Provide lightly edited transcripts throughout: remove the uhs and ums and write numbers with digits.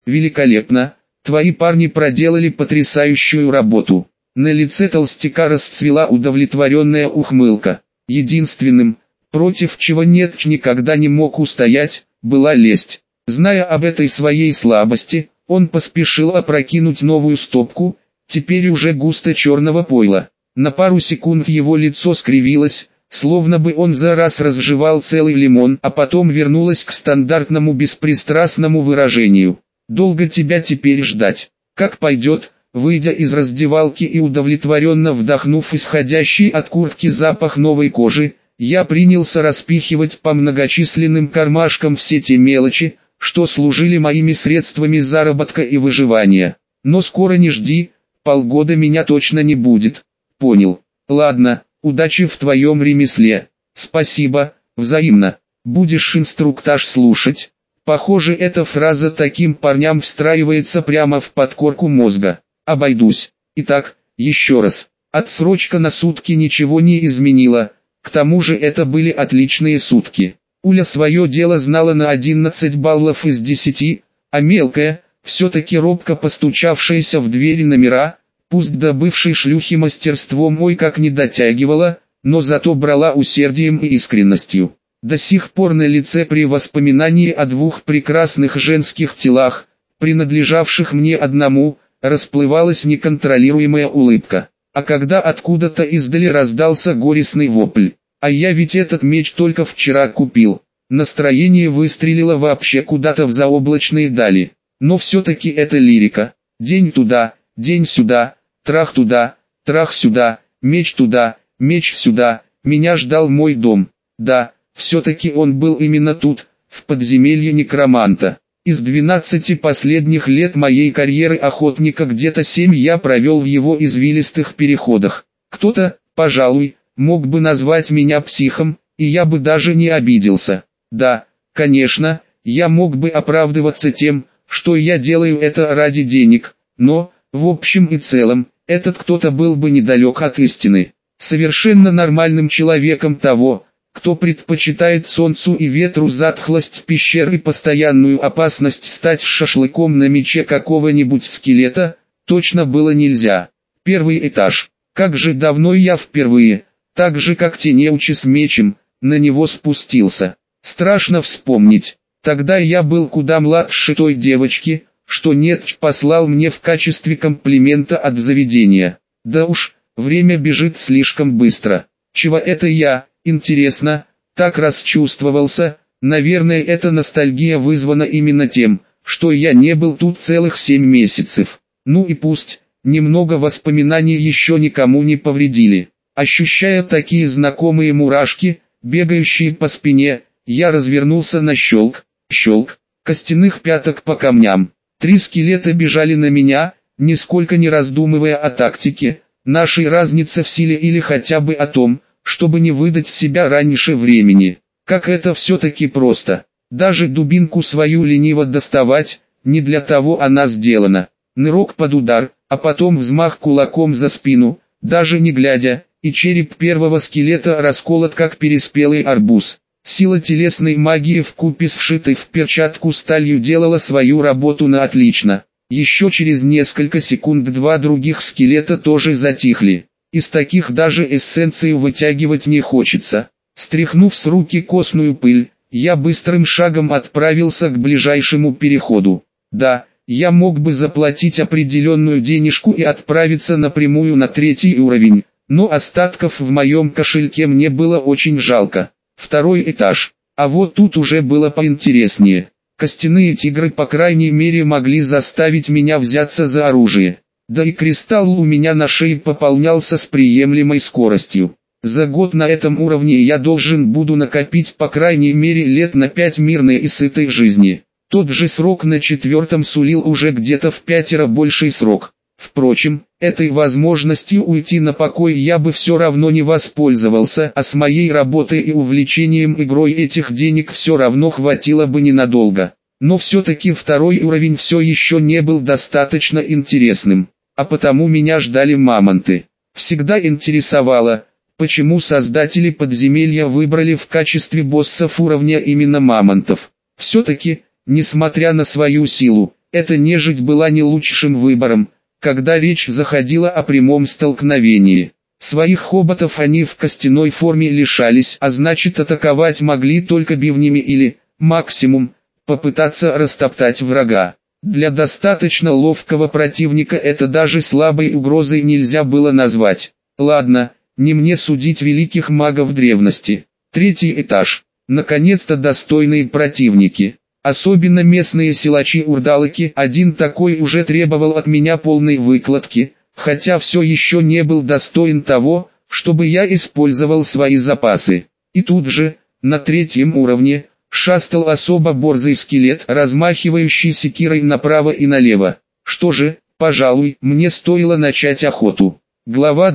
Великолепно, твои парни проделали потрясающую работу. На лице толстяка расцвела удовлетворенная ухмылка. Единственным, против чего Нетч никогда не мог устоять, была лесть. Зная об этой своей слабости, он поспешил опрокинуть новую стопку, теперь уже густо черного пойла. На пару секунд его лицо скривилось, словно бы он за раз разжевал целый лимон, а потом вернулось к стандартному беспристрастному выражению. «Долго тебя теперь ждать? Как пойдет?» Выйдя из раздевалки и удовлетворенно вдохнув исходящий от куртки запах новой кожи, я принялся распихивать по многочисленным кармашкам все те мелочи, что служили моими средствами заработка и выживания. Но скоро не жди, полгода меня точно не будет. Понял. Ладно, удачи в твоем ремесле. Спасибо, взаимно. Будешь инструктаж слушать? Похоже, эта фраза таким парням встраивается прямо в подкорку мозга. Обойдусь. Итак, еще раз. Отсрочка на сутки ничего не изменила. К тому же это были отличные сутки. Уля свое дело знала на 11 баллов из 10, а мелкая, все-таки робко постучавшаяся в двери номера, пусть до бывшей шлюхи мастерством ой как не дотягивала, но зато брала усердием и искренностью. До сих пор на лице при воспоминании о двух прекрасных женских телах, принадлежавших мне одному, расплывалась неконтролируемая улыбка. А когда откуда-то издали раздался горестный вопль: «А я ведь этот меч только вчера купил», настроение выстрелило вообще куда-то в заоблачные дали. Но все-таки это лирика. День туда, день сюда, трах туда, трах сюда, меч туда, меч сюда, меня ждал мой дом. Да, все-таки он был именно тут, в подземелье некроманта. Из 12 последних лет моей карьеры охотника где-то 7 я провел в его извилистых переходах. Кто-то, пожалуй, мог бы назвать меня психом, и я бы даже не обиделся. Да, конечно, я мог бы оправдываться тем, что я делаю это ради денег, но, в общем и целом, этот кто-то был бы недалек от истины. Совершенно нормальным человеком того, кто предпочитает солнцу и ветру затхлость пещер и постоянную опасность стать шашлыком на мече какого-нибудь скелета, точно было нельзя. Первый этаж. Как же давно я впервые, так же как те неучи с мечем, на него спустился. Страшно вспомнить. Тогда я был куда младше той девочки, что Нетч послал мне в качестве комплимента от заведения. Да уж, время бежит слишком быстро. Чего это я, интересно, так расчувствовался? Наверное, эта ностальгия вызвана именно тем, что я не был тут целых 7 месяцев. Ну и пусть, немного воспоминаний еще никому не повредили. Ощущая такие знакомые мурашки, бегающие по спине, я развернулся на щелк, костяных пяток по камням. 3 скелета бежали на меня, нисколько не раздумывая о тактике, нашей разнице в силе или хотя бы о том, чтобы не выдать себя раньше времени. Как это все-таки просто. Даже дубинку свою лениво доставать, не для того она сделана. Нырок под удар, а потом взмах кулаком за спину, даже не глядя, и череп первого скелета расколот как переспелый арбуз. Сила телесной магии вкупе с вшитой в перчатку сталью делала свою работу на отлично. Еще через несколько секунд 2 других скелета тоже затихли. Из таких даже эссенцию вытягивать не хочется. Стряхнув с руки костную пыль, я быстрым шагом отправился к ближайшему переходу. Да, я мог бы заплатить определенную денежку и отправиться напрямую на 3-й уровень, но остатков в моем кошельке мне было очень жалко. 2-й этаж. А вот тут уже было поинтереснее. Костяные тигры по крайней мере могли заставить меня взяться за оружие. Да и кристалл у меня на шее пополнялся с приемлемой скоростью. За год на этом уровне я должен буду накопить по крайней мере лет на 5 мирной и сытой жизни. Тот же срок на 4-м сулил уже где-то в 5 больший срок. Впрочем, этой возможностью уйти на покой я бы все равно не воспользовался, а с моей работой и увлечением игрой этих денег все равно хватило бы ненадолго. Но все-таки 2-й уровень все еще не был достаточно интересным, а потому меня ждали мамонты. Всегда интересовало, почему создатели подземелья выбрали в качестве боссов уровня именно мамонтов. Все-таки, несмотря на свою силу, эта нежить была не лучшим выбором, когда речь заходила о прямом столкновении. Своих хоботов они в костяной форме лишались, а значит атаковать могли только бивнями или, максимум, попытаться растоптать врага. Для достаточно ловкого противника это даже слабой угрозой нельзя было назвать. Ладно, не мне судить великих магов древности. Третий этаж. Наконец-то достойные противники. Особенно местные силачи-урдалыки. Один такой уже требовал от меня полной выкладки, хотя все еще не был достоин того, чтобы я использовал свои запасы. И тут же, на третьем уровне, шастал особо борзый скелет, размахивающий секирой направо и налево. Что же, пожалуй, мне стоило начать охоту. Глава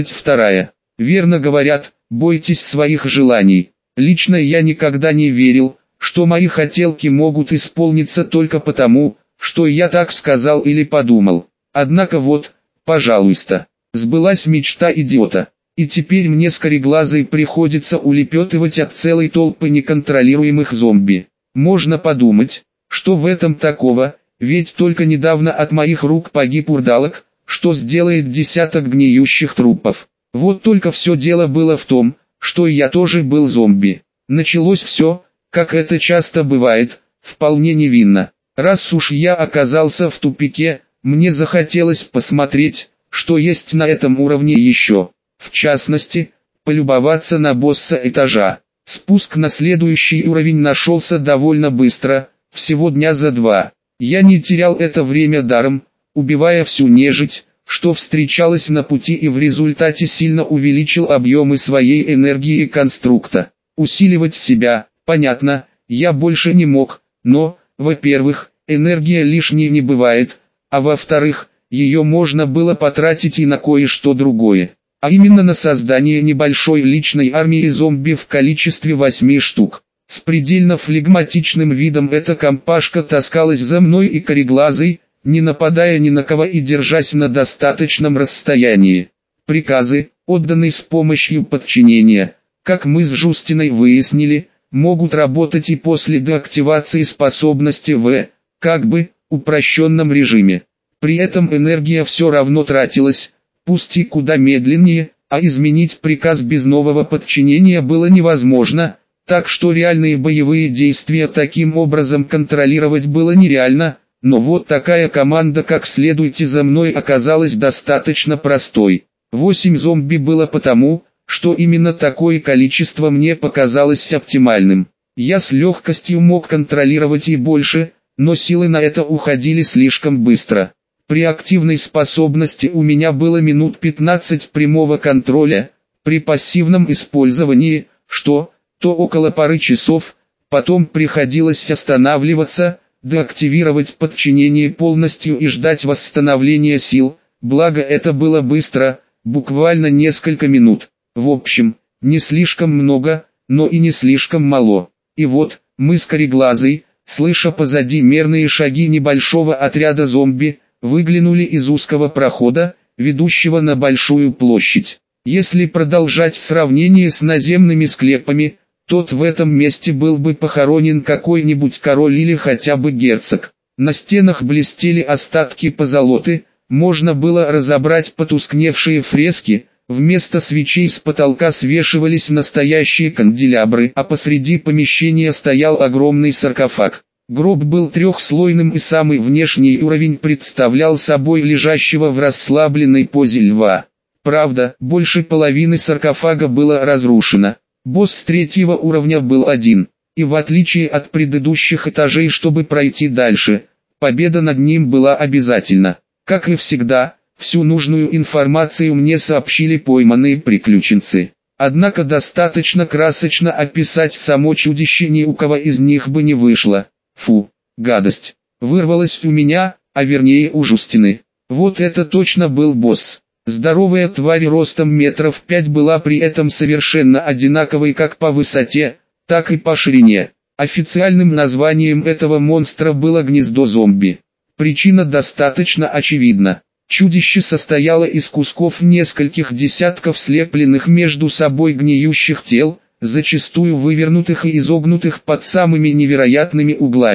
22. Верно говорят, бойтесь своих желаний. Лично я никогда не верил, что мои хотелки могут исполниться только потому, что я так сказал или подумал. Однако вот, пожалуйста, сбылась мечта идиота. И теперь мне с кореглазой приходится улепетывать от целой толпы неконтролируемых зомби. Можно подумать, что в этом такого, ведь только недавно от моих рук погиб урдалок, что сделает десяток гниющих трупов. Вот только все дело было в том, что я тоже был зомби. Началось все, как это часто бывает, вполне невинно. Раз уж я оказался в тупике, мне захотелось посмотреть, что есть на этом уровне еще. В частности, полюбоваться на босса этажа. Спуск на следующий уровень нашелся довольно быстро, всего дня за 2. Я не терял это время даром, убивая всю нежить, что встречалось на пути, и в результате сильно увеличил объемы своей энергии конструкта. Усиливать себя, понятно, я больше не мог, но, во-первых, энергия лишней не бывает, а во-вторых, ее можно было потратить и на кое-что другое. А именно на создание небольшой личной армии зомби в количестве 8 штук. С предельно флегматичным видом эта компашка таскалась за мной и кореглазой, не нападая ни на кого и держась на достаточном расстоянии. Приказы, отданные с помощью подчинения, как мы с Жустиной выяснили, могут работать и после деактивации способности в, как бы, упрощенном режиме. При этом энергия все равно тратилась, пусть и куда медленнее, а изменить приказ без нового подчинения было невозможно, так что реальные боевые действия таким образом контролировать было нереально, но вот такая команда, как «следуйте за мной», оказалась достаточно простой. 8 зомби было потому, что именно такое количество мне показалось оптимальным. Я с легкостью мог контролировать и больше, но силы на это уходили слишком быстро. При активной способности у меня было минут 15 прямого контроля, при пассивном использовании, то около пары часов, потом приходилось останавливаться, деактивировать подчинение полностью и ждать восстановления сил, благо это было быстро, буквально несколько минут. В общем, не слишком много, но и не слишком мало. И вот, мы с кореглазой, слыша позади мерные шаги небольшого отряда зомби, выглянули из узкого прохода, ведущего на большую площадь. Если продолжать сравнение с наземными склепами, то в этом месте был бы похоронен какой-нибудь король или хотя бы герцог. На стенах блестели остатки позолоты, можно было разобрать потускневшие фрески, вместо свечей с потолка свешивались настоящие канделябры, а посреди помещения стоял огромный саркофаг. Гроб был трехслойным, и самый внешний уровень представлял собой лежащего в расслабленной позе льва. Правда, больше половины саркофага было разрушено. Босс с 3-го уровня был один, и в отличие от предыдущих этажей, чтобы пройти дальше, победа над ним была обязательна. Как и всегда, всю нужную информацию мне сообщили пойманные приключенцы. Однако достаточно красочно описать само чудище ни у кого из них бы не вышло. Фу, гадость. Вырвалась у меня, а вернее у Жустины. Вот это точно был босс. Здоровая тварь ростом метров 5 была при этом совершенно одинаковой как по высоте, так и по ширине. Официальным названием этого монстра было гнездо зомби. Причина достаточно очевидна. Чудище состояло из кусков нескольких десятков слепленных между собой гниющих тел, зачастую вывернутых и изогнутых под самыми невероятными углами.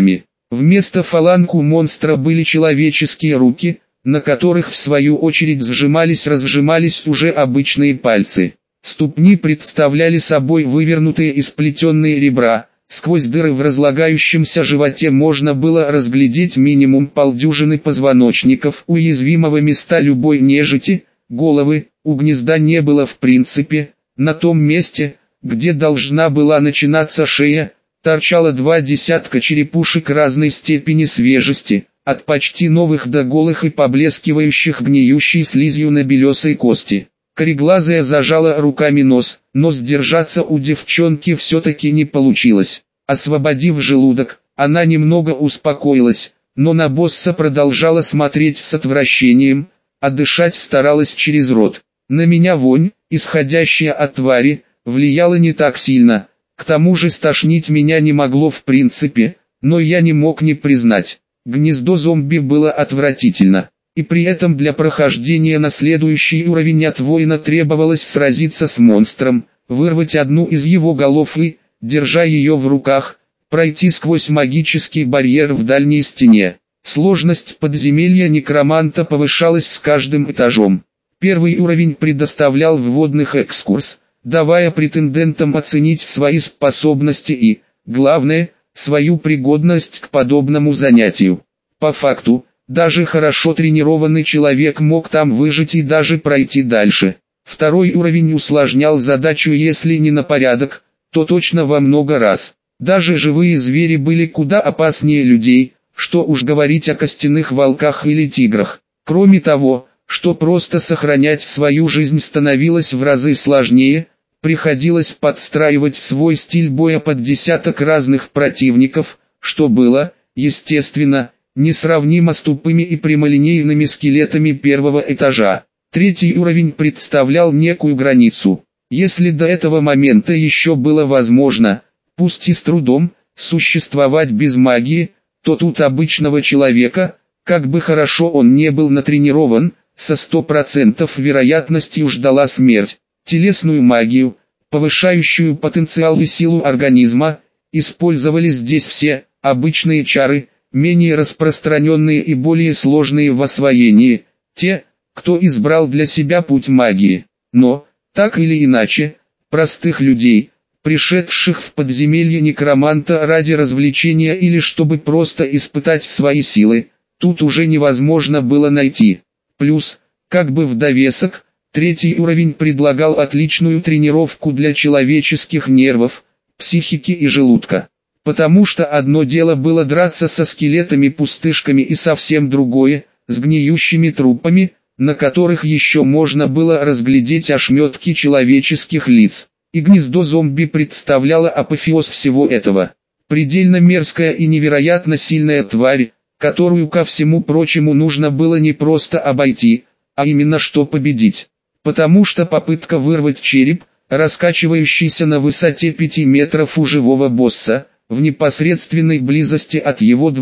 Вместо фаланг у монстра были человеческие руки, на которых в свою очередь сжимались-разжимались уже обычные пальцы. Ступни представляли собой вывернутые и сплетенные ребра. Сквозь дыры в разлагающемся животе можно было разглядеть минимум полдюжины позвоночников, уязвимого места любой нежити. Головы у гнезда не было в принципе. На том месте, где должна была начинаться шея, торчало 2 десятка черепушек разной степени свежести, от почти новых до голых и поблескивающих гниющей слизью на белесой кости. Кореглазая зажала руками нос, но сдержаться у девчонки все-таки не получилось. Освободив желудок, она немного успокоилась, но на босса продолжала смотреть с отвращением, а дышать старалась через рот. На меня вонь, исходящая от твари, влияла не так сильно. К тому же стошнить меня не могло в принципе, но я не мог не признать. Гнездо зомби было отвратительно. И при этом для прохождения на следующий уровень от воина требовалось сразиться с монстром, вырвать одну из его голов и, держа ее в руках, пройти сквозь магический барьер в дальней стене. Сложность подземелья некроманта повышалась с каждым этажом. Первый уровень предоставлял вводных экскурс, давая претендентам оценить свои способности и, главное, свою пригодность к подобному занятию. По факту, даже хорошо тренированный человек мог там выжить и даже пройти дальше. Второй уровень усложнял задачу если не на порядок, то точно во много раз. Даже живые звери были куда опаснее людей, что уж говорить о костяных волках или тиграх. Кроме того, что просто сохранять свою жизнь становилось в разы сложнее, приходилось подстраивать свой стиль боя под десяток разных противников, что было, естественно, несравнимо с тупыми и прямолинейными скелетами первого этажа. Третий уровень представлял некую границу. Если до этого момента еще было возможно, пусть и с трудом, существовать без магии, то тут обычного человека, как бы хорошо он не был натренирован, со 100% вероятностью ждала смерть. Телесную магию, повышающую потенциал и силу организма, использовали здесь все, обычные чары, менее распространенные и более сложные в освоении, те, кто избрал для себя путь магии. Но, так или иначе, простых людей, пришедших в подземелье некроманта ради развлечения или чтобы просто испытать свои силы, тут уже невозможно было найти. Плюс, как бы в довесок, третий уровень предлагал отличную тренировку для человеческих нервов, психики и желудка. Потому что одно дело было драться со скелетами-пустышками и совсем другое, с гниющими трупами, на которых еще можно было разглядеть ошметки человеческих лиц. И гнездо зомби представляло апофеоз всего этого. Предельно мерзкая и невероятно сильная тварь, которую ко всему прочему нужно было не просто обойти, а именно что победить. Потому что попытка вырвать череп, раскачивающийся на высоте 5 метров у живого босса, в непосредственной близости от его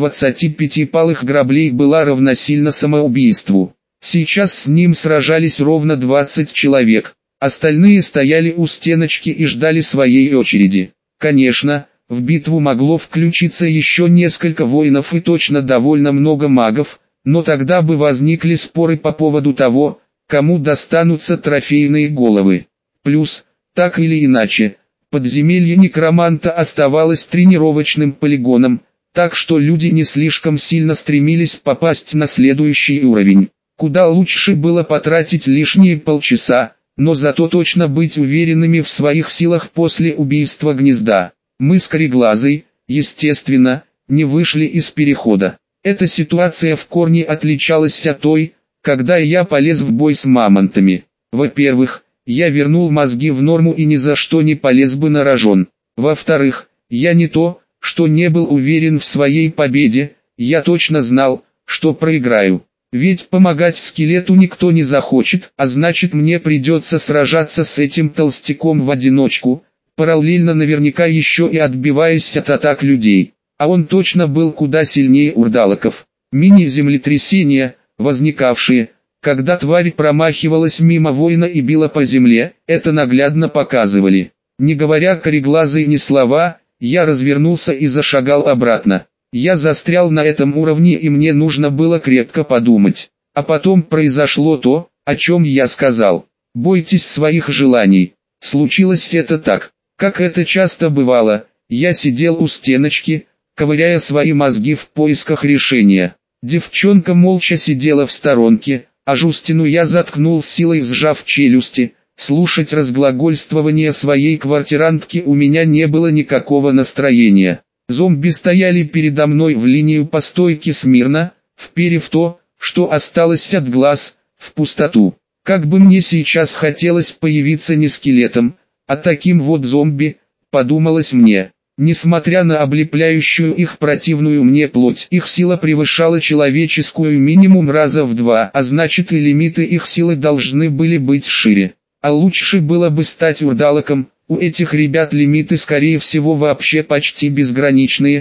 25 палых граблей была равносильна самоубийству. Сейчас с ним сражались ровно 20 человек, остальные стояли у стеночки и ждали своей очереди. Конечно, в битву могло включиться еще несколько воинов и точно довольно много магов, но тогда бы возникли споры по поводу того, кому достанутся трофейные головы. Плюс, так или иначе, подземелье некроманта оставалось тренировочным полигоном, так что люди не слишком сильно стремились попасть на следующий уровень. Куда лучше было потратить лишние полчаса, но зато точно быть уверенными в своих силах после убийства гнезда. Мы с Кореглазой, естественно, не вышли из перехода. Эта ситуация в корне отличалась от той, когда я полез в бой с мамонтами. Во-первых, я вернул мозги в норму и ни за что не полез бы на рожон. Во-вторых, я не то, что не был уверен в своей победе, я точно знал, что проиграю. Ведь помогать скелету никто не захочет, а значит мне придется сражаться с этим толстяком в одиночку, параллельно наверняка еще и отбиваясь от атак людей. А он точно был куда сильнее урдалаков. Мини-землетрясения, возникавшие, когда тварь промахивалась мимо воина и била по земле, это наглядно показывали. Не говоря Кореглазой ни слова, я развернулся и зашагал обратно. Я застрял на этом уровне и мне нужно было крепко подумать. А потом произошло то, о чем я сказал. Бойтесь своих желаний. Случилось это так, как это часто бывало. Я сидел у стеночки, ковыряя свои мозги в поисках решения. Девчонка молча сидела в сторонке, а Жустину я заткнул силой, сжав челюсти. Слушать разглагольствование своей квартирантки у меня не было никакого настроения. Зомби стояли передо мной в линию по стойке смирно, вперев то, что осталось от глаз, в пустоту. Как бы мне сейчас хотелось появиться не скелетом, а таким вот зомби, подумалось мне. Несмотря на облепляющую их противную мне плоть, их сила превышала человеческую минимум раза в 2, а значит и лимиты их силы должны были быть шире. А лучше было бы стать урдалаком, у этих ребят лимиты скорее всего вообще почти безграничные,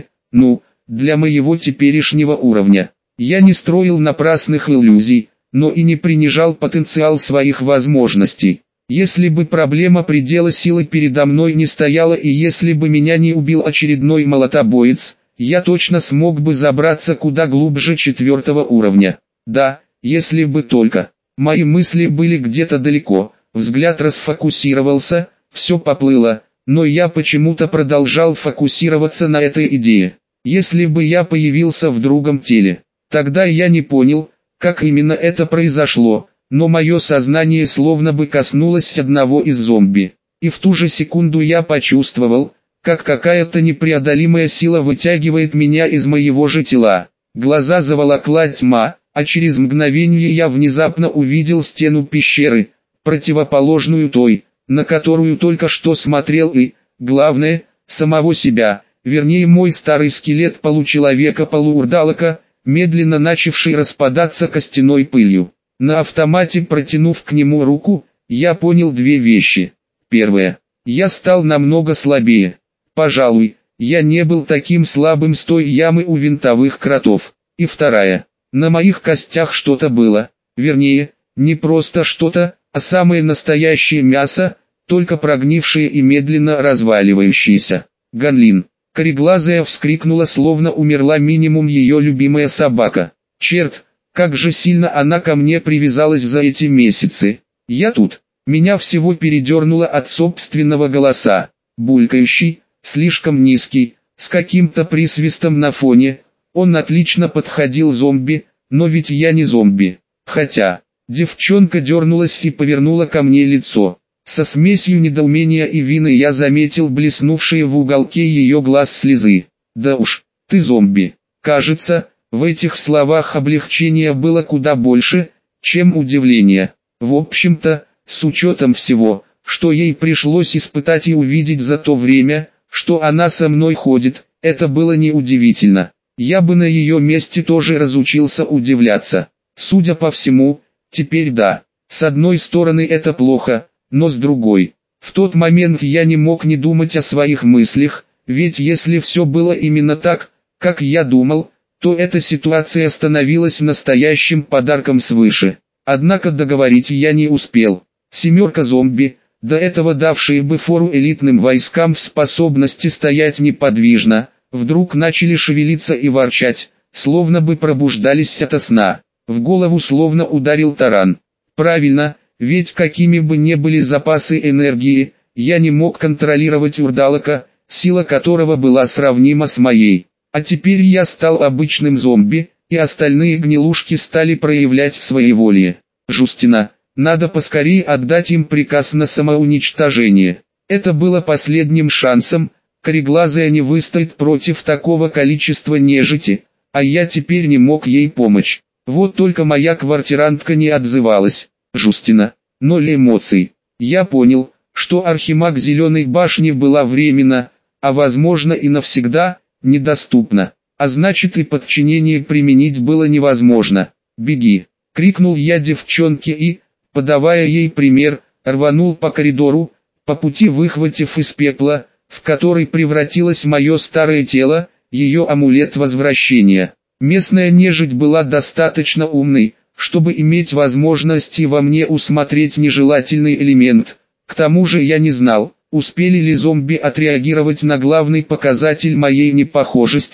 для моего теперешнего уровня. Я не строил напрасных иллюзий, но и не принижал потенциал своих возможностей. Если бы проблема предела силы передо мной не стояла и если бы меня не убил очередной молотобоец, я точно смог бы забраться куда глубже 4-го уровня. Да, если бы только. Мои мысли были где-то далеко, взгляд расфокусировался, все поплыло, но я почему-то продолжал фокусироваться на этой идее. Если бы я появился в другом теле, тогда я не понял, как именно это произошло. Но мое сознание словно бы коснулось одного из зомби. И в ту же секунду я почувствовал, как какая-то непреодолимая сила вытягивает меня из моего же тела. Глаза заволокла тьма, а через мгновение я внезапно увидел стену пещеры, противоположную той, на которую только что смотрел и, главное, самого себя, вернее мой старый скелет получеловека-полуурдалака, медленно начавший распадаться костяной пылью. На автомате протянув к нему руку, я понял две вещи. Первое. Я стал намного слабее. Пожалуй, я не был таким слабым с той ямы у винтовых кротов. И вторая. На моих костях что-то было. Вернее, не просто что-то, а самое настоящее мясо, только прогнившее и медленно разваливающееся. Ганлин. Кореглазая вскрикнула, словно умерла минимум ее любимая собака. Черт! Как же сильно она ко мне привязалась за эти месяцы. Я тут. Меня всего передернуло от собственного голоса. Булькающий, слишком низкий, с каким-то присвистом на фоне. Он отлично подходил зомби, но ведь я не зомби. Хотя, девчонка дернулась и повернула ко мне лицо. Со смесью недоумения и вины я заметил блеснувшие в уголке ее глаз слезы. Да уж, ты зомби. Кажется, в этих словах облегчения было куда больше, чем удивления. В общем-то, с учетом всего, что ей пришлось испытать и увидеть за то время, что она со мной ходит, это было неудивительно. Я бы на ее месте тоже разучился удивляться. Судя по всему, теперь да. С одной стороны это плохо, но с другой. В тот момент я не мог не думать о своих мыслях, ведь если все было именно так, как я думал, то эта ситуация становилась настоящим подарком свыше. Однако договорить я не успел. Семерка зомби, до этого давшие бы фору элитным войскам в способности стоять неподвижно, вдруг начали шевелиться и ворчать, словно бы пробуждались ото сна. В голову словно ударил таран. Правильно, ведь какими бы ни были запасы энергии, я не мог контролировать урдалака, сила которого была сравнима с моей. А теперь я стал обычным зомби, и остальные гнилушки стали проявлять своеволие. Жустина, надо поскорее отдать им приказ на самоуничтожение. Это было последним шансом, кореглазая не выстоит против такого количества нежити, а я теперь не мог ей помочь. Вот только моя квартирантка не отзывалась. Жустина, ноль эмоций. Я понял, что архимаг Зеленой башни была временно, а возможно и навсегда, недоступна, а значит и подчинение применить было невозможно. «Беги!» — крикнул я девчонке и, подавая ей пример, рванул по коридору, по пути выхватив из пепла, в который превратилось мое старое тело, ее амулет возвращения. Местная нежить была достаточно умной, чтобы иметь возможность и во мне усмотреть нежелательный элемент. К тому же я не знал, успели ли зомби отреагировать на главный показатель моей непохожести,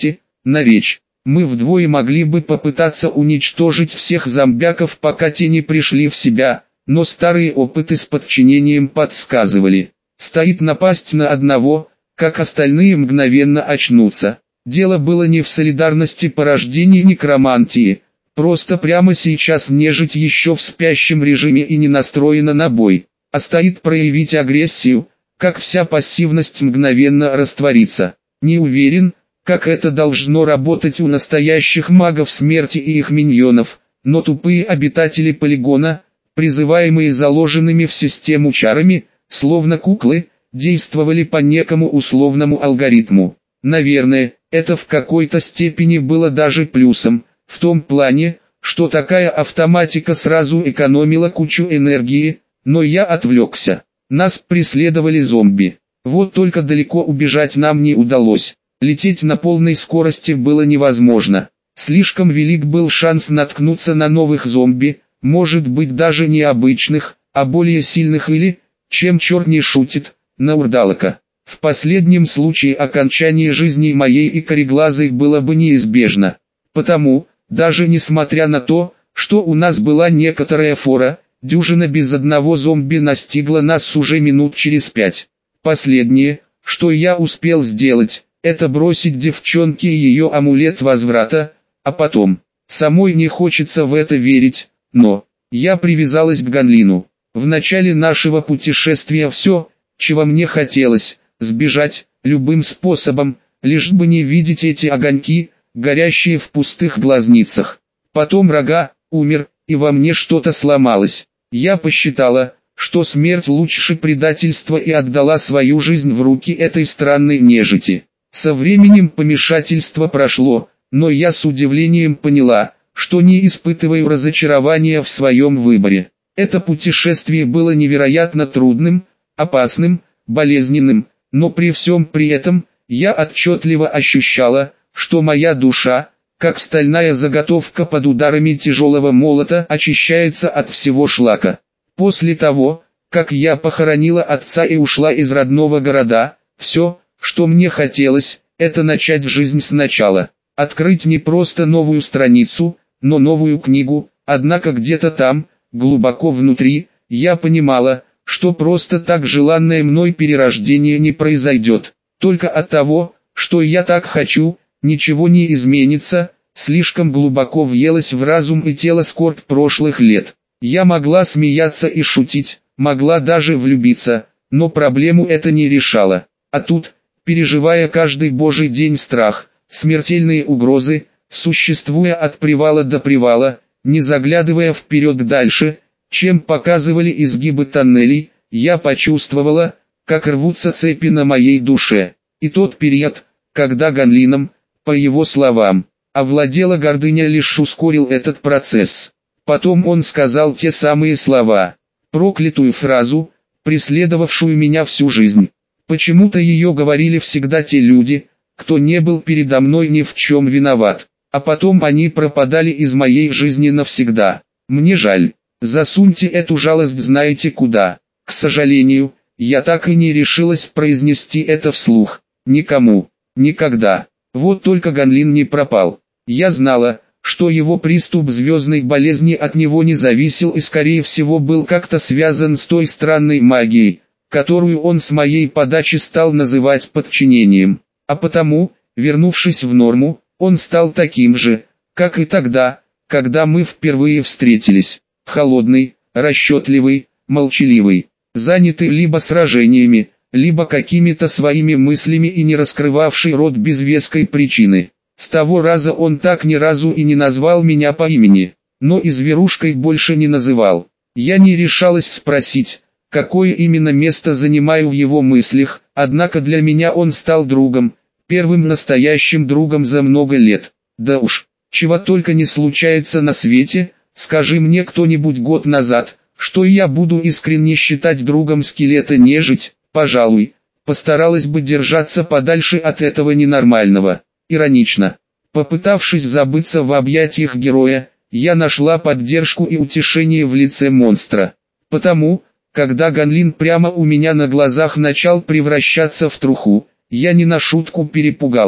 навечь. Мы вдвое могли бы попытаться уничтожить всех зомбяков, пока те не пришли в себя, но старые опыты с подчинением подсказывали. Стоит напасть на одного, как остальные мгновенно очнутся. Дело было не в солидарности порождений некромантии, просто прямо сейчас нежить еще в спящем режиме и не настроена на бой, а стоит проявить агрессию, как вся пассивность мгновенно растворится. Не уверен, как это должно работать у настоящих магов смерти и их миньонов, но тупые обитатели полигона, призываемые заложенными в систему чарами, словно куклы, действовали по некому условному алгоритму. Наверное, это в какой-то степени было даже плюсом, в том плане, что такая автоматика сразу экономила кучу энергии, но я отвлекся. Нас преследовали зомби. Вот только далеко убежать нам не удалось. Лететь на полной скорости было невозможно. Слишком велик был шанс наткнуться на новых зомби, может быть даже не обычных, а более сильных или, чем черт не шутит, на урдалака. В последнем случае окончание жизни моей и кореглазой было бы неизбежно. Потому, даже несмотря на то, что у нас была некоторая фора, дюжина без одного зомби настигла нас уже минут через 5. Последнее, что я успел сделать, это бросить девчонке ее амулет возврата, а потом, самой не хочется в это верить, но, я привязалась к Ганлину. В начале нашего путешествия все, чего мне хотелось, сбежать, любым способом, лишь бы не видеть эти огоньки, горящие в пустых глазницах. Потом Рога умер, и во мне что-то сломалось. Я посчитала, что смерть лучше предательства, и отдала свою жизнь в руки этой странной нежити. Со временем помешательство прошло, но я с удивлением поняла, что не испытываю разочарования в своем выборе. Это путешествие было невероятно трудным, опасным, болезненным, но при всем при этом, я отчетливо ощущала, что моя душа, как стальная заготовка под ударами тяжелого молота, очищается от всего шлака. После того, как я похоронила отца и ушла из родного города, все, что мне хотелось, это начать жизнь сначала. Открыть не просто новую страницу, но новую книгу, однако где-то там, глубоко внутри, я понимала, что просто так желанное мной перерождение не произойдет. Только от того, что я так хочу, ничего не изменится, слишком глубоко въелась в разум и тело скорбь прошлых лет. Я могла смеяться и шутить, могла даже влюбиться, но проблему это не решало. А тут, переживая каждый божий день страх, смертельные угрозы, существуя от привала до привала, не заглядывая вперед дальше, чем показывали изгибы тоннелей, я почувствовала, как рвутся цепи на моей душе. И тот период, когда Ганлином, по его словам, овладела гордыня, лишь ускорил этот процесс. Потом он сказал те самые слова, проклятую фразу, преследовавшую меня всю жизнь. Почему-то ее говорили всегда те люди, кто не был передо мной ни в чем виноват, а потом они пропадали из моей жизни навсегда. Мне жаль, засуньте эту жалость знаете куда. К сожалению, я так и не решилась произнести это вслух. Никому, никогда. Вот только Ганлин не пропал. Я знала, что его приступ звездной болезни от него не зависел и скорее всего был как-то связан с той странной магией, которую он с моей подачи стал называть подчинением. А потому, вернувшись в норму, он стал таким же, как и тогда, когда мы впервые встретились. Холодный, расчетливый, молчаливый, занятый либо сражениями, либо какими-то своими мыслями и не раскрывавший рот без веской причины. С того раза он так ни разу и не назвал меня по имени, но и зверушкой больше не называл. Я не решалась спросить, какое именно место занимаю в его мыслях, однако для меня он стал другом, первым настоящим другом за много лет. Да уж, чего только не случается на свете, скажи мне кто-нибудь год назад, что я буду искренне считать другом скелета нежить, пожалуй, постаралась бы держаться подальше от этого ненормального. Иронично. Попытавшись забыться в объятиях героя, я нашла поддержку и утешение в лице монстра. Потому, когда Ганлин прямо у меня на глазах начал превращаться в труху, я не на шутку перепугалась.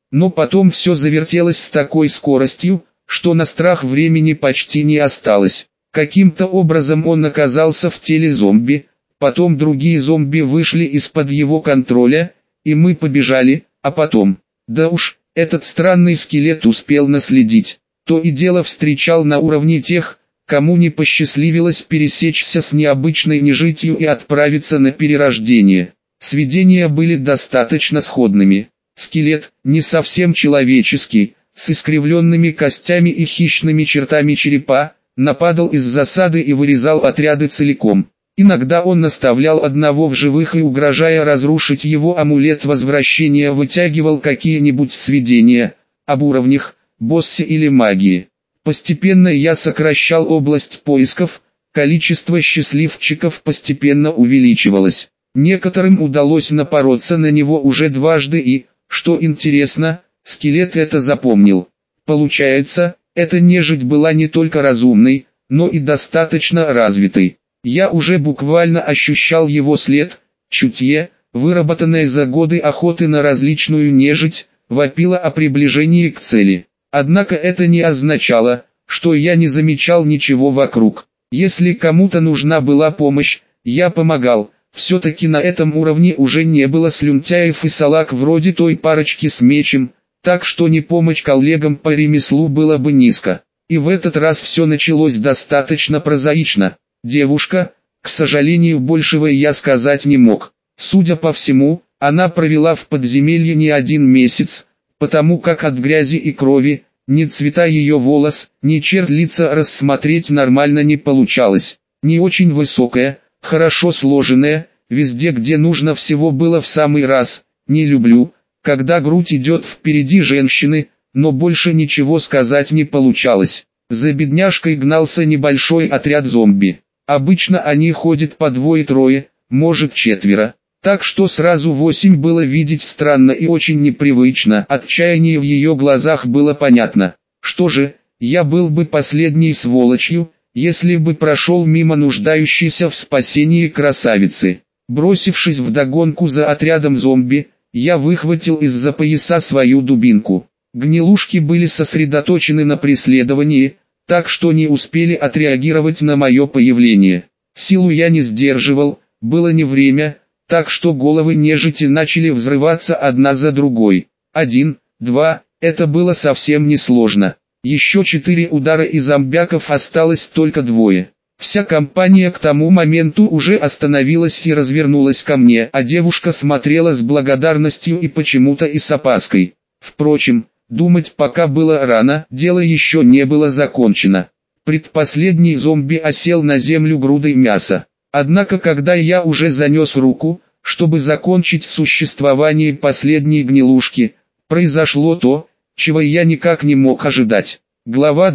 Но потом все завертелось с такой скоростью, что на страх времени почти не осталось. Каким-то образом он оказался в теле зомби, потом другие зомби вышли из-под его контроля, и мы побежали, а потом... Да уж, этот странный скелет успел наследить. То и дело встречал на уровне тех, кому не посчастливилось пересечься с необычной нежитью и отправиться на перерождение. Сведения были достаточно сходными. Скелет, не совсем человеческий, с искривленными костями и хищными чертами черепа, нападал из засады и вырезал отряды целиком. Иногда он наставлял одного в живых и, угрожая разрушить его амулет возвращения, вытягивал какие-нибудь сведения об уровнях, боссе или магии. Постепенно я сокращал область поисков, количество счастливчиков постепенно увеличивалось. Некоторым удалось напороться на него уже дважды и, что интересно, скелет это запомнил. Получается, эта нежить была не только разумной, но и достаточно развитой. Я уже буквально ощущал его след, чутье, выработанное за годы охоты на различную нежить, вопило о приближении к цели. Однако это не означало, что я не замечал ничего вокруг. Если кому-то нужна была помощь, я помогал. Все-таки на этом уровне уже не было слюнтяев и салак вроде той парочки с мечем, так что не помочь коллегам по ремеслу было бы низко. И в этот раз все началось достаточно прозаично. Девушка, к сожалению, большего я сказать не мог. Судя по всему, она провела в подземелье не один месяц, потому как от грязи и крови, ни цвета ее волос, ни черт лица рассмотреть нормально не получалось. Не очень высокая, хорошо сложенная, везде где нужно всего было в самый раз. Не люблю, когда грудь идет впереди женщины, но больше ничего сказать не получалось. За бедняжкой гнался небольшой отряд зомби. Обычно они ходят по двое-трое, может четверо. Так что сразу 8 было видеть странно и очень непривычно. Отчаяние в ее глазах было понятно. Что же, я был бы последней сволочью, если бы прошел мимо нуждающейся в спасении красавицы. Бросившись вдогонку за отрядом зомби, я выхватил из-за пояса свою дубинку. Гнилушки были сосредоточены на преследовании, так что не успели отреагировать на мое появление. Силу я не сдерживал, было не время, так что головы нежити начали взрываться одна за другой. 1, 2, это было совсем несложно. Еще 4 удара и зомбяков осталось только 2. Вся компания к тому моменту уже остановилась и развернулась ко мне, а девушка смотрела с благодарностью и почему-то и с опаской. Впрочем, думать пока было рано, дело еще не было закончено. Предпоследний зомби осел на землю грудой мяса. Однако когда я уже занес руку, чтобы закончить существование последней гнилушки, произошло то, чего я никак не мог ожидать. Глава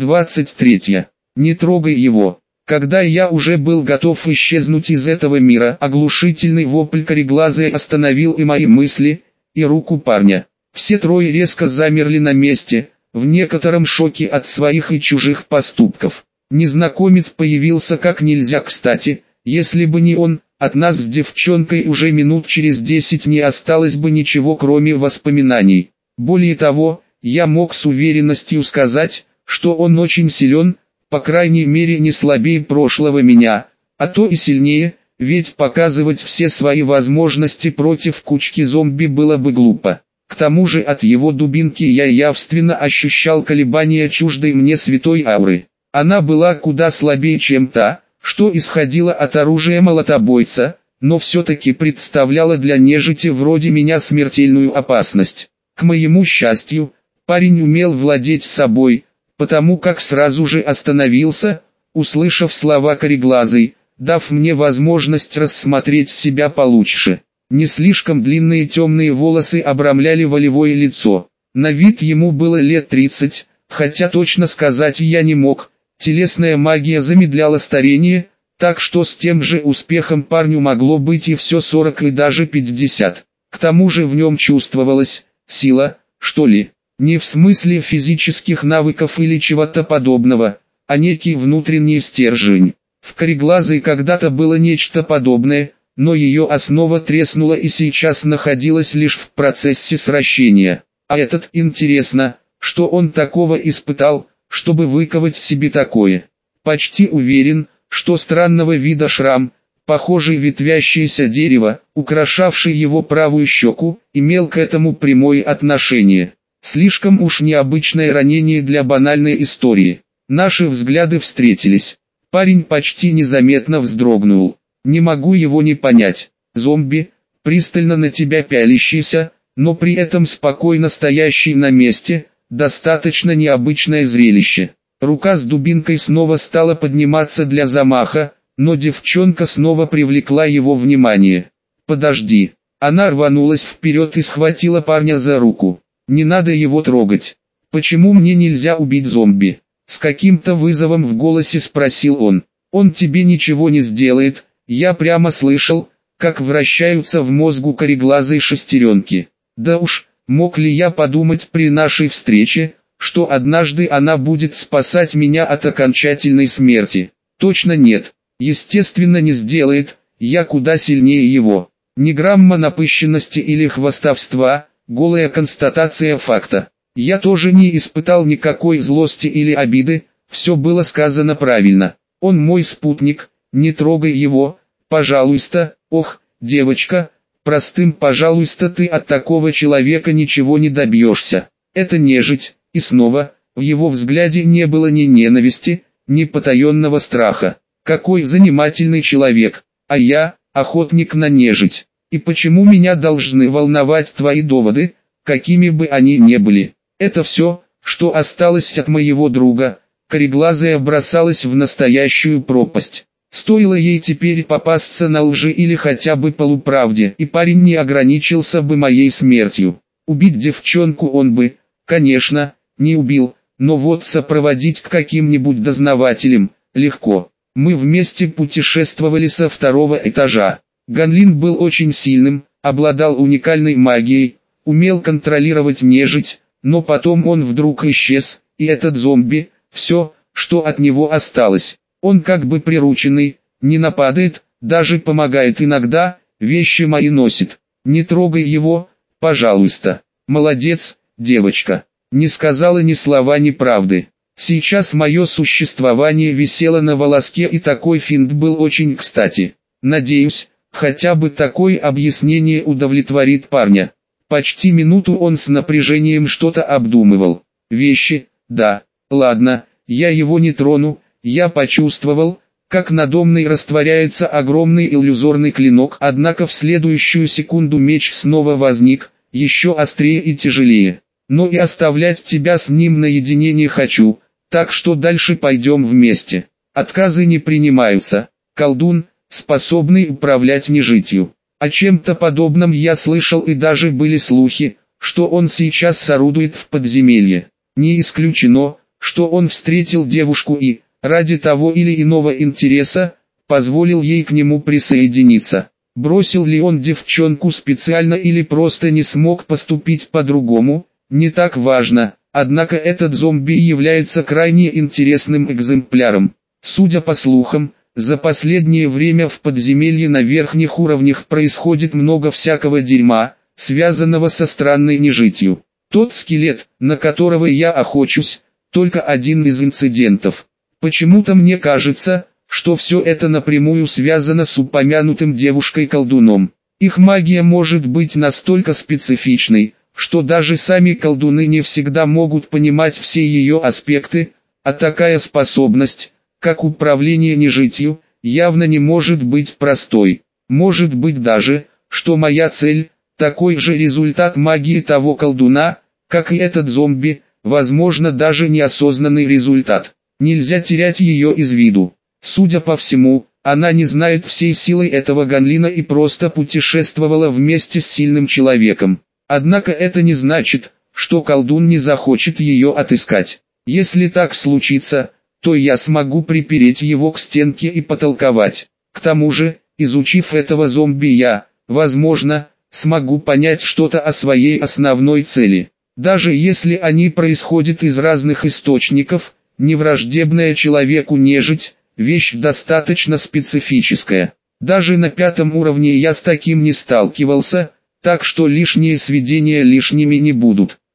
23. Не трогай его. Когда я уже был готов исчезнуть из этого мира, оглушительный вопль кореглазой остановил и мои мысли, и руку парня. Все трое резко замерли на месте, в некотором шоке от своих и чужих поступков. Незнакомец появился как нельзя кстати, если бы не он, от нас с девчонкой уже минут через 10 не осталось бы ничего кроме воспоминаний. Более того, я мог с уверенностью сказать, что он очень силен, по крайней мере не слабее прошлого меня, а то и сильнее, ведь показывать все свои возможности против кучки зомби было бы глупо. К тому же от его дубинки я явственно ощущал колебания чуждой мне святой ауры. Она была куда слабее, чем та, что исходила от оружия молотобойца, но все-таки представляла для нежити вроде меня смертельную опасность. К моему счастью, парень умел владеть собой, потому как сразу же остановился, услышав слова кореглазой, дав мне возможность рассмотреть себя получше. Не слишком длинные темные волосы обрамляли волевое лицо. На вид ему было лет 30, хотя точно сказать я не мог. Телесная магия замедляла старение, так что с тем же успехом парню могло быть и все 40 и даже 50. К тому же в нем чувствовалась сила, что ли. Не в смысле физических навыков или чего-то подобного, а некий внутренний стержень. В кореглазой когда-то было нечто подобное, но ее основа треснула и сейчас находилась лишь в процессе сращения. А этот, интересно, что он такого испытал, чтобы выковать себе такое. Почти уверен, что странного вида шрам, похожий ветвящееся дерево, украшавший его правую щеку, имел к этому прямое отношение. Слишком уж необычное ранение для банальной истории. Наши взгляды встретились. Парень почти незаметно вздрогнул. Не могу его не понять. Зомби, пристально на тебя пялящийся, но при этом спокойно стоящий на месте, достаточно необычное зрелище. Рука с дубинкой снова стала подниматься для замаха, но девчонка снова привлекла его внимание. «Подожди». Она рванулась вперед и схватила парня за руку. «Не надо его трогать. Почему мне нельзя убить зомби?» С каким-то вызовом в голосе спросил он. «Он тебе ничего не сделает, я прямо слышал, как вращаются в мозгу кореглазые шестеренки. Да уж, мог ли я подумать при нашей встрече, что однажды она будет спасать меня от окончательной смерти? Точно нет, естественно не сделает, я куда сильнее его. Ни грамма напыщенности или хвастовства, голая констатация факта. Я тоже не испытал никакой злости или обиды, все было сказано правильно. Он мой спутник, не трогай его, пожалуйста. Ох, девочка, простым пожалуйста ты от такого человека ничего не добьешься. Это нежить, и снова, в его взгляде не было ни ненависти, ни потаенного страха. Какой занимательный человек, а я, охотник на нежить. И почему меня должны волновать твои доводы, какими бы они ни были? Это все, что осталось от моего друга. Кореглазая бросалась в настоящую пропасть. Стоило ей теперь попасться на лжи или хотя бы полуправде, и парень не ограничился бы моей смертью. Убить девчонку он бы, конечно, не убил, но вот сопроводить к каким-нибудь дознавателям легко. Мы вместе путешествовали со второго этажа. Ганлин был очень сильным, обладал уникальной магией, умел контролировать нежить, но потом он вдруг исчез, и этот зомби, все, что от него осталось. Он как бы прирученный, не нападает, даже помогает иногда, вещи мои носит. Не трогай его, пожалуйста. Молодец, девочка. Не сказала ни слова ни правды. Сейчас мое существование висело на волоске, и такой финт был очень кстати. Надеюсь, хотя бы такое объяснение удовлетворит парня. Почти минуту он с напряжением что-то обдумывал. Вещи, да, ладно, я его не трону. Я почувствовал, как надо мной растворяется огромный иллюзорный клинок, однако в следующую секунду меч снова возник, еще острее и тяжелее. Но и оставлять тебя с ним наедине не хочу, так что дальше пойдем вместе. Отказы не принимаются. Колдун, способный управлять нежитью. О чем-то подобном я слышал, и даже были слухи, что он сейчас соорудует в подземелье. Не исключено, что он встретил девушку и, ради того или иного интереса, позволил ей к нему присоединиться. Бросил ли он девчонку специально или просто не смог поступить по-другому, не так важно, однако этот зомби является крайне интересным экземпляром. Судя по слухам, за последнее время в подземелье на верхних уровнях происходит много всякого дерьма, связанного со странной нежитью. Тот скелет, на которого я охочусь, только один из инцидентов. Почему-то мне кажется, что все это напрямую связано с упомянутым девушкой-колдуном. Их магия может быть настолько специфичной, что даже сами колдуны не всегда могут понимать все ее аспекты, а такая способность, как управление нежитью, явно не может быть простой. Может быть даже, что моя цель – такой же результат магии того колдуна, как и этот зомби, возможно даже неосознанный результат. Нельзя терять ее из виду. Судя по всему, она не знает всей силы этого Ганлина и просто путешествовала вместе с сильным человеком. Однако это не значит, что колдун не захочет ее отыскать. Если так случится, то я смогу припереть его к стенке и потолковать. К тому же, изучив этого зомби я, возможно, смогу понять что-то о своей основной цели. Даже если они происходят из разных источников, невраждебная человеку нежить – вещь достаточно специфическая. Даже на 5-м уровне я с таким не сталкивался, так что лишние сведения лишними не будут.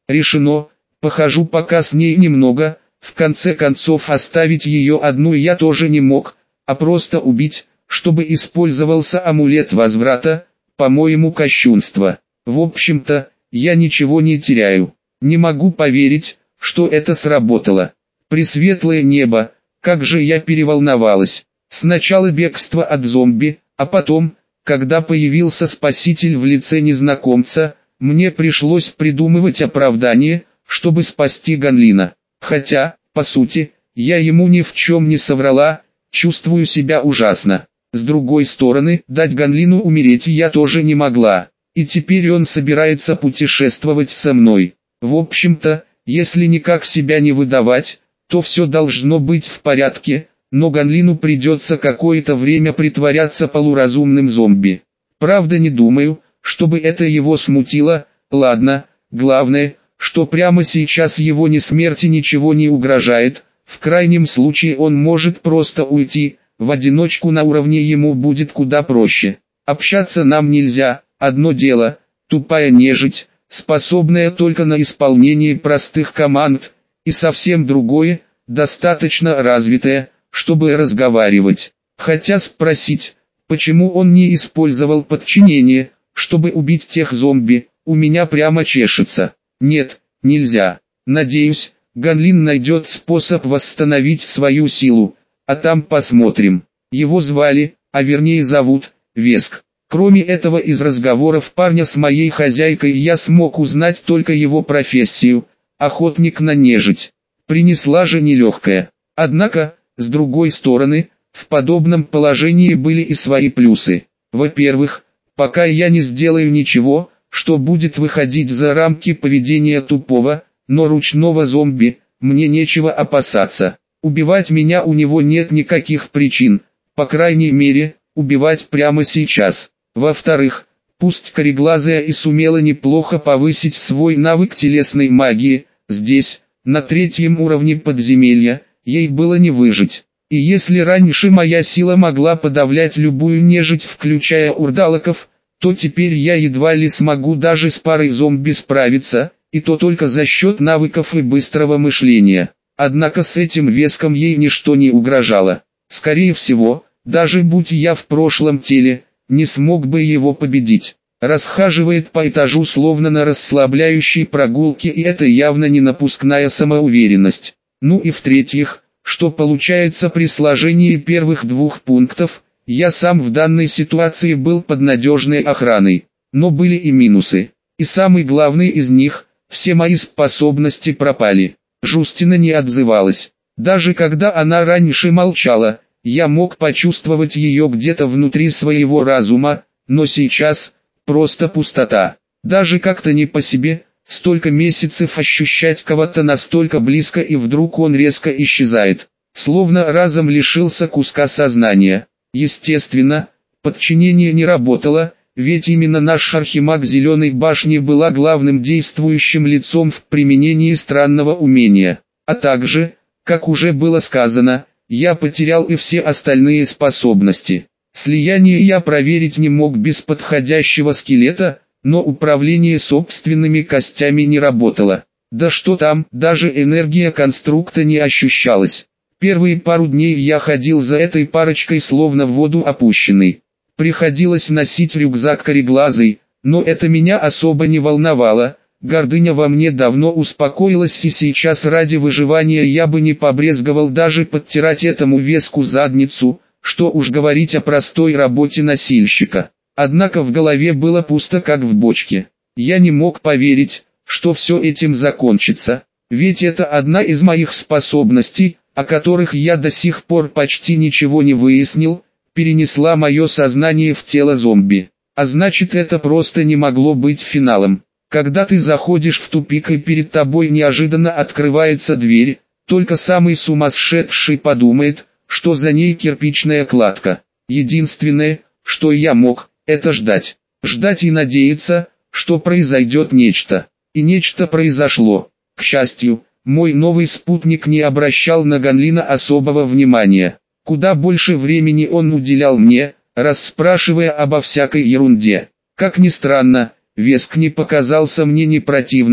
Решено, похожу пока с ней немного, в конце концов оставить ее одну я тоже не мог, а просто убить, чтобы использовался амулет возврата, по-моему кощунство. В общем-то, я ничего не теряю. Не могу поверить, что это сработало. Пресветлое небо, как же я переволновалась. Сначала бегство от зомби, а потом, когда появился спаситель в лице незнакомца, мне пришлось придумывать оправдание, чтобы спасти Ганлина. Хотя, по сути, я ему ни в чем не соврала, чувствую себя ужасно. С другой стороны, дать Ганлину умереть я тоже не могла. И теперь он собирается путешествовать со мной. В общем-то, если никак себя не выдавать, то все должно быть в порядке, но Ганлину придется какое-то время притворяться полуразумным зомби. Правда, не думаю, чтобы это его смутило. Ладно, главное, что прямо сейчас его ни смерти ничего не угрожает, в крайнем случае он может просто уйти, в одиночку на уровне ему будет куда проще. Общаться нам нельзя, одно дело, тупая нежить, способная только на исполнение простых команд, и совсем другое, достаточно развитая, чтобы разговаривать. Хотя спросить, почему он не использовал подчинение, чтобы убить тех зомби, у меня прямо чешется. Нет, нельзя. Надеюсь, Ганлин найдет способ восстановить свою силу, а там посмотрим. Его звали, а вернее зовут, Веск. Кроме этого, из разговоров парня с моей хозяйкой я смог узнать только его профессию – охотник на нежить. Принесла же нелегкая. Однако, с другой стороны, в подобном положении были и свои плюсы. Во-первых, пока я не сделаю ничего, что будет выходить за рамки поведения тупого, но ручного зомби, мне нечего опасаться. Убивать меня у него нет никаких причин, по крайней мере, убивать прямо сейчас. Во-вторых, пусть кореглазая и сумела неплохо повысить свой навык телесной магии, здесь, на 3-м уровне подземелья, ей было не выжить. И если раньше моя сила могла подавлять любую нежить, включая урдалаков, то теперь я едва ли смогу даже с парой зомби справиться, и то только за счет навыков и быстрого мышления. Однако с этим Веском ей ничто не угрожало. Скорее всего, даже будь я в прошлом теле, не смог бы его победить. Расхаживает по этажу словно на расслабляющей прогулке, и это явно не напускная самоуверенность. Ну и в-третьих, что получается при сложении первых 2 пунктов, я сам в данной ситуации был под надежной охраной. Но были и минусы. И самый главный из них, все мои способности пропали. Жустина не отзывалась. Даже когда она раньше молчала, я мог почувствовать ее где-то внутри своего разума, но сейчас просто пустота. Даже как-то не по себе, столько месяцев ощущать кого-то настолько близко, и вдруг он резко исчезает, словно разом лишился куска сознания. Естественно, подчинение не работало, ведь именно наш архимаг Зеленой Башни была главным действующим лицом в применении странного умения. А также, как уже было сказано, я потерял и все остальные способности. Слияние я проверить не мог без подходящего скелета, но управление собственными костями не работало. Да что там, даже энергия конструкта не ощущалась. Первые пару дней я ходил за этой парочкой словно в воду опущенный. Приходилось носить рюкзак кореглазый, но это меня особо не волновало. Гордыня во мне давно успокоилась, и сейчас ради выживания я бы не побрезговал даже подтирать этому Веску задницу, что уж говорить о простой работе носильщика. Однако в голове было пусто, как в бочке. Я не мог поверить, что все этим закончится, ведь это одна из моих способностей, о которых я до сих пор почти ничего не выяснил, перенесла мое сознание в тело зомби. А значит, это просто не могло быть финалом. Когда ты заходишь в тупик и перед тобой неожиданно открывается дверь, только самый сумасшедший подумает, что за ней кирпичная кладка. Единственное, что я мог, это ждать. Ждать и надеяться, что произойдет нечто. И нечто произошло. К счастью, мой новый спутник не обращал на Ганлина особого внимания. Куда больше времени он уделял мне, расспрашивая обо всякой ерунде. Как ни странно, Веск не показался мне ни противным,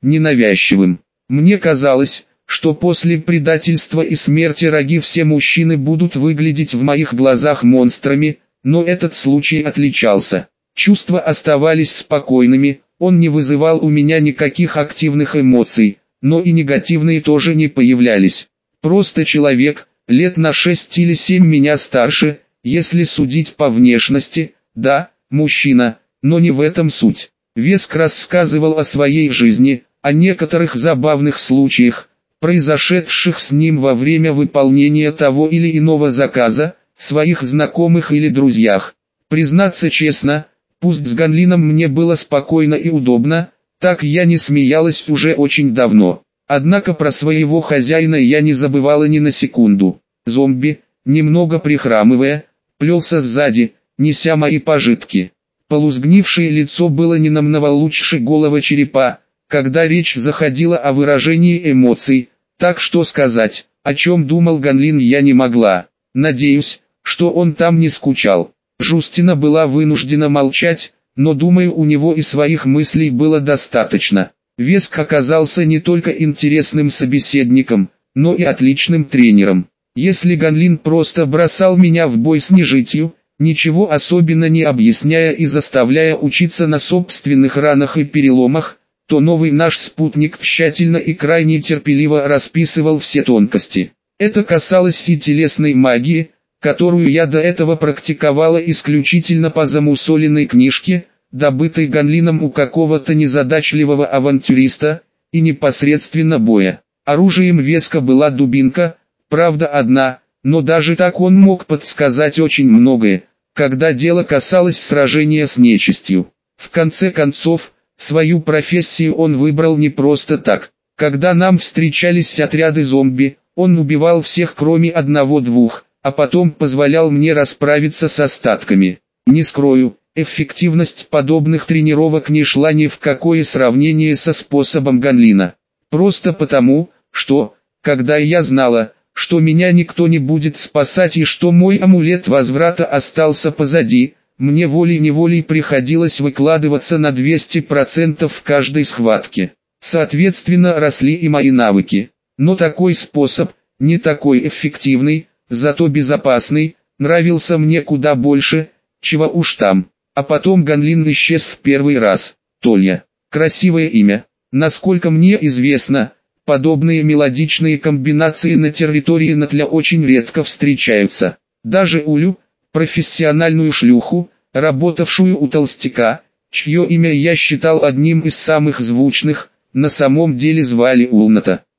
ненавязчивым. Мне казалось, что после предательства и смерти Раги все мужчины будут выглядеть в моих глазах монстрами, но этот случай отличался. Чувства оставались спокойными, он не вызывал у меня никаких активных эмоций, но и негативные тоже не появлялись. Просто человек, лет на 6 или 7 меня старше, если судить по внешности, да, мужчина, но не в этом суть. Веск рассказывал о своей жизни, о некоторых забавных случаях, произошедших с ним во время выполнения того или иного заказа, своих знакомых или друзьях. Признаться честно, пусть с Ганлином мне было спокойно и удобно, так я не смеялась уже очень давно. Однако про своего хозяина я не забывала ни на секунду. Зомби, немного прихрамывая, плелся сзади, неся мои пожитки. Полузгнившее лицо было не намного лучше голого черепа, когда речь заходила о выражении эмоций, так что сказать, о чем думал Ганлин, я не могла. Надеюсь, что он там не скучал. Жустина была вынуждена молчать, но думаю, у него и своих мыслей было достаточно. Веск оказался не только интересным собеседником, но и отличным тренером. Если Ганлин просто бросал меня в бой с нежитью, ничего особенно не объясняя и заставляя учиться на собственных ранах и переломах, то новый наш спутник тщательно и крайне терпеливо расписывал все тонкости. Это касалось и телесной магии, которую я до этого практиковала исключительно по замусоленной книжке, добытой Ганлином у какого-то незадачливого авантюриста, и непосредственно боя. Оружием Веска была дубинка, правда одна, но даже так он мог подсказать очень многое, когда дело касалось сражения с нечистью. В конце концов, свою профессию он выбрал не просто так. Когда нам встречались отряды зомби, он убивал всех кроме одного-двух, а потом позволял мне расправиться с остатками. Не скрою, эффективность подобных тренировок не шла ни в какое сравнение со способом Ганлина. Просто потому, что, когда я знала, что меня никто не будет спасать и что мой амулет возврата остался позади, мне волей-неволей приходилось выкладываться на 200% в каждой схватке. Соответственно, росли и мои навыки. Но такой способ, не такой эффективный, зато безопасный, нравился мне куда больше, чего уж там. А потом Ганлин исчез в первый раз. Толья. Красивое имя. Насколько мне известно, подобные мелодичные комбинации на территории Натля очень редко встречаются. Даже Улю, профессиональную шлюху, работавшую у толстяка, чье имя я считал одним из самых звучных, на самом деле звали Улната.